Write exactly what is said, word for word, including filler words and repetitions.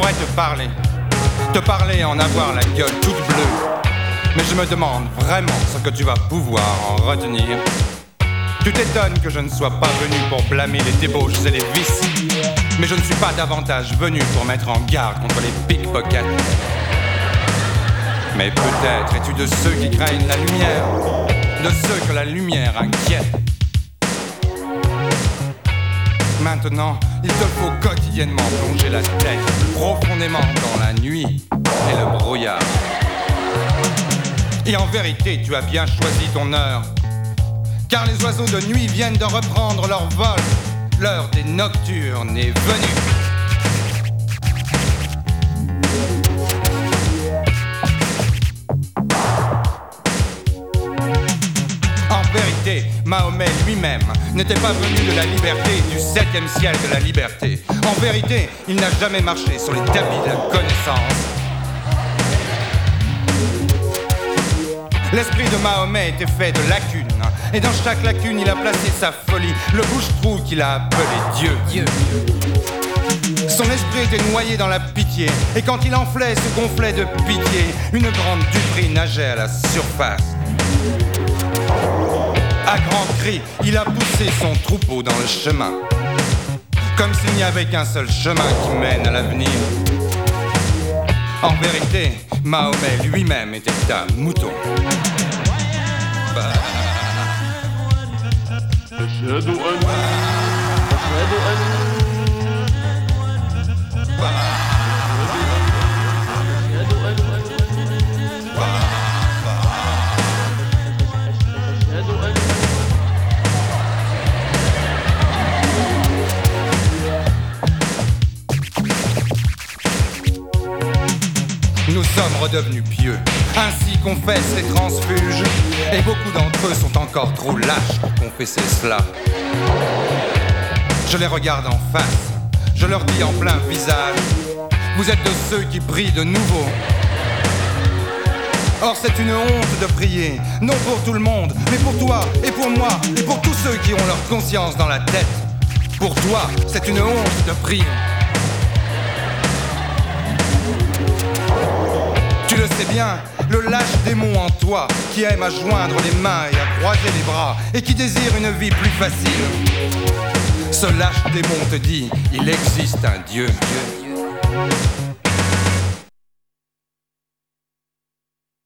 pourrais te parler, te parler en avoir la gueule toute bleue. Mais je me demande vraiment ce que tu vas pouvoir en retenir. Tu t'étonnes que je ne sois pas venu pour blâmer les débauches et les vices. Mais je ne suis pas davantage venu pour mettre en garde contre les pickpockets. Mais peut-être es-tu de ceux qui craignent la lumière, de ceux que la lumière inquiète. Maintenant, il te faut quotidiennement plonger la tête profondément dans la nuit et le brouillard. Et en vérité, tu as bien choisi ton heure, car les oiseaux de nuit viennent de reprendre leur vol. L'heure des nocturnes est venue. En vérité, Mahomet lui-même n'était pas venu de la liberté, du septième ciel de la liberté. En vérité, il n'a jamais marché sur les tapis de la connaissance. L'esprit de Mahomet était fait de lacunes, et dans chaque lacune il a placé sa folie, le bouche-trou qu'il a appelé Dieu. Dieu. Son esprit était noyé dans la pitié, et quand il enflait, se gonflait de pitié. Une grande duperie nageait à la surface. À grands cris, il a poussé son troupeau dans le chemin, comme s'il n'y avait qu'un seul chemin qui mène à l'avenir. En vérité, Mahomet lui-même était un mouton. Bah. أشهد أن أشهد أن Nous sommes redevenus pieux, ainsi confessent les transfuges, et beaucoup d'entre eux sont encore trop lâches pour confesser cela. Je les regarde en face, je leur dis en plein visage, vous êtes de ceux qui prient de nouveau. Or c'est une honte de prier, non pour tout le monde, mais pour toi et pour moi, et pour tous ceux qui ont leur conscience dans la tête. Pour toi, c'est une honte de prier. Tu le sais bien, le lâche démon en toi, qui aime à joindre les mains et à croiser les bras, et qui désire une vie plus facile. Ce lâche démon te dit, il existe un Dieu, Dieu.